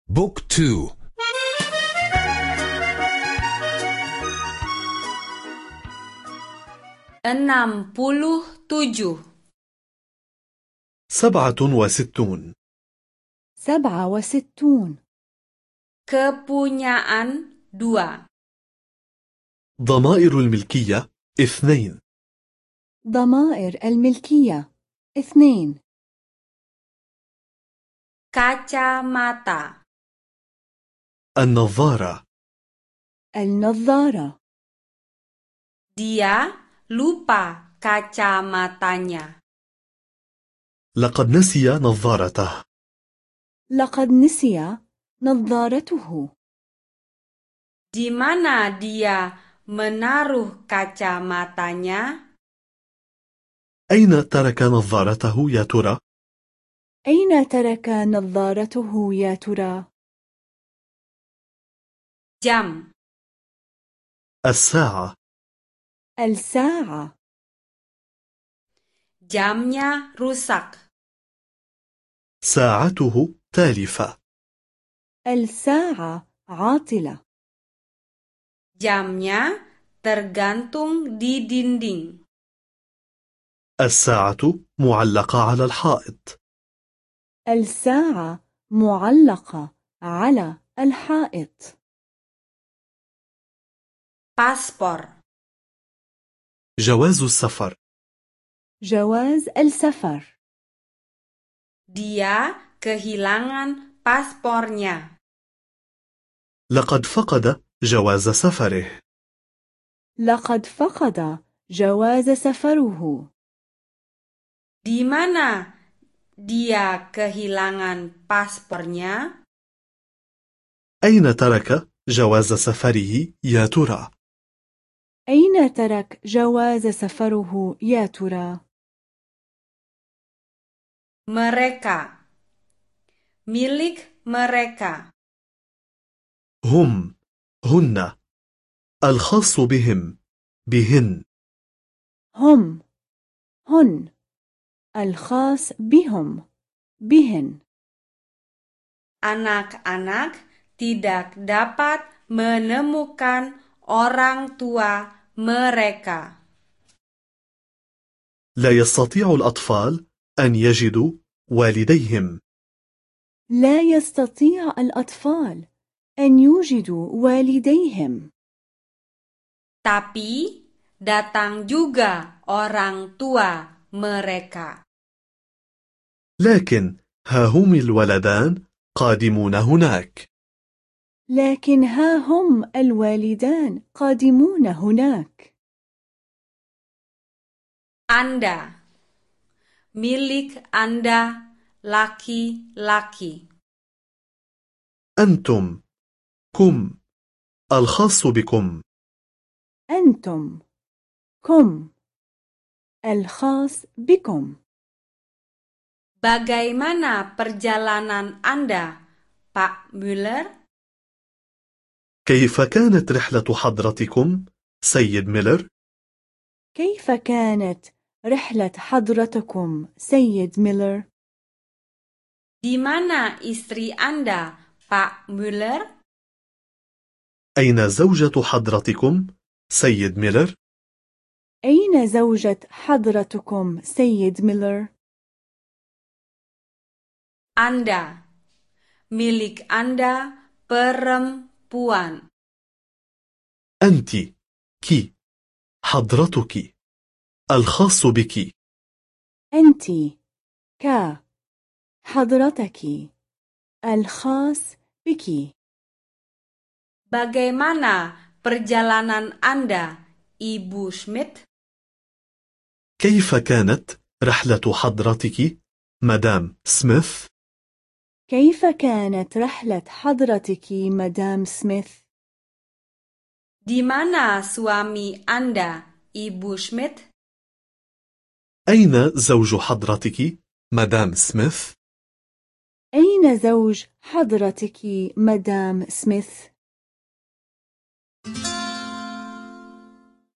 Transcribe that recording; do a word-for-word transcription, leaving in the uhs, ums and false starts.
بوك تو. enam puluh tujuh. سبعة وستون. سبعة وستون. Kepunyaan dua. ضمائر الملكية اثنين. ضمائر الملكية اثنين. Kacamata. النظارة. النظارة. Dia lupa kacamatanya. لقد نسي نظارته. لقد نسي نظارته. Di mana dia menaruh kacamatanya? أين ترك نظارته يا ترى؟ أين ترك نظارته يا ترى؟ Jam. الساعة. الساعة. Jamnya rusak. ساعته تالفة. الساعة عاطلة. Jamnya tergantung di dinding. الساعة معلقة على الحائط. الساعة معلقة على الحائط. Paspor. جواز السفر. جواز السفر. Dia kehilangan paspornya. لقد فقد جواز سفره. لقد فقد جواز سفره. Di mana dia kehilangan paspornya? أين ترك جواز سفره يا ترى؟ أين ترك جواز سفره يا ترى؟ Mereka. Milik mereka. هم. هن. الخاص بهم. بهن. هم. هن. الخاص بهم. بهن. Anak-anak tidak dapat menemukan orang tua mereka. لا يستطيع الأطفال أن يجدوا والديهم. لا يستطيع الأطفال أن يوجدوا والديهم. Tapi datang juga orang tua mereka. لكن ها هم الولدان قادمون هناك. لكن ها هم الوالدان قادمون هناك. Anda. Milik Anda laki-laki. أنتم. كم. الخاص بكم. أنتم. كم. الخاص بكم. Bagaimana perjalanan Anda, Pak Müller? كيف كانت رحلة حضرتكم سيد ميلر؟ كيف كانت رحلة حضرتكم سيد ميلر؟ Di mana istri Anda, Pak Müller? أين زوجة حضرتكم سيد ميلر؟ أين زوجة حضرتكم سيد ميلر؟ Anda. Milik Anda perempuan. أنت. كي. حضرتك. الخاص بك. أنت. ك. حضرتك. الخاص بك. Bagaimana perjalanan Anda, Ibu Schmidt? كيف كانت رحلة حضرتك مدام سميث؟ كيف كانت رحلة حضرتك مدام سميث؟ Di mana suami Anda, Ibu Schmidt? أين زوج حضرتك مدام سميث؟ أين زوج حضرتك مدام سميث؟